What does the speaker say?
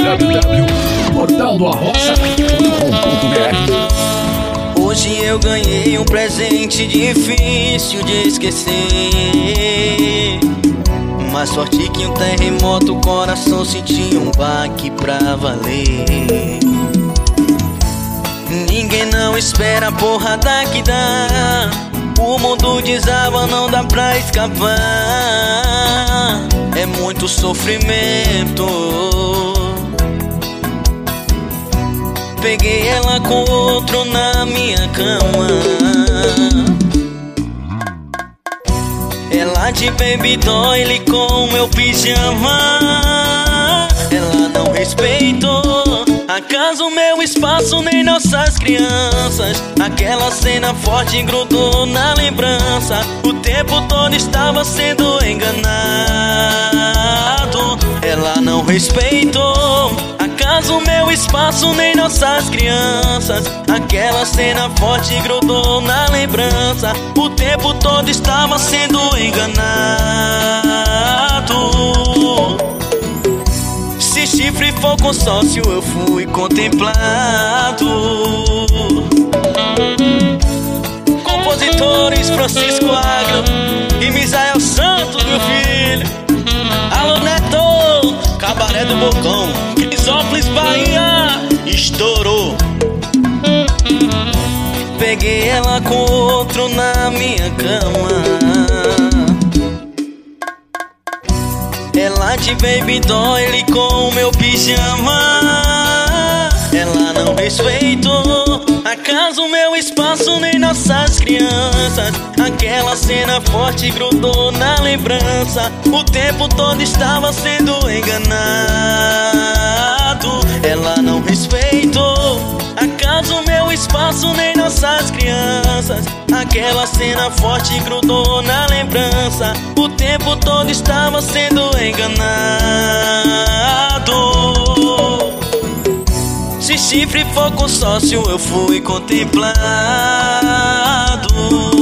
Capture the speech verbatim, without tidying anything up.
w w ponto portal do arrocha ponto com ponto b r. Hoje eu ganhei um presente difícil de esquecer. Mais forte que um terremoto, o coração sentia um baque pra valer. Ninguém não espera a porrada que dá. O mundo desaba, não dá pra escapar. É muito sofrimento. Peguei ela com outro na minha cama. Ela de baby doll com meu pijama. Ela não respeitou a casa, o meu espaço, nem nossas crianças. Aquela cena forte grudou na lembrança. O tempo todo estava sendo enganado. Ela não respeitou a casa, o meu espaço, nem nossas crianças. Aquela cena forte grudou na lembrança. O tempo todo estava sendo enganado. Se chifre for consórcio, eu fui contemplado. Compositores Francisco Agro e Misael Santos, meu filho. Alô Neto, Cabaré do Bocão, Crisópolis, Bahia, estourou. Peguei ela com outro na minha cama. Ela de baby doll com meu pijama. Ela não respeitou a casa, o meu espaço, nem nossas crianças. Aquela cena forte grudou na lembrança. O tempo todo estava sendo enganado. Ela não respeitou a casa, o meu espaço, nem nossas crianças. Aquela cena forte grudou na lembrança. O tempo todo estava sendo enganado. Se chifre for consórcio, eu fui contemplado.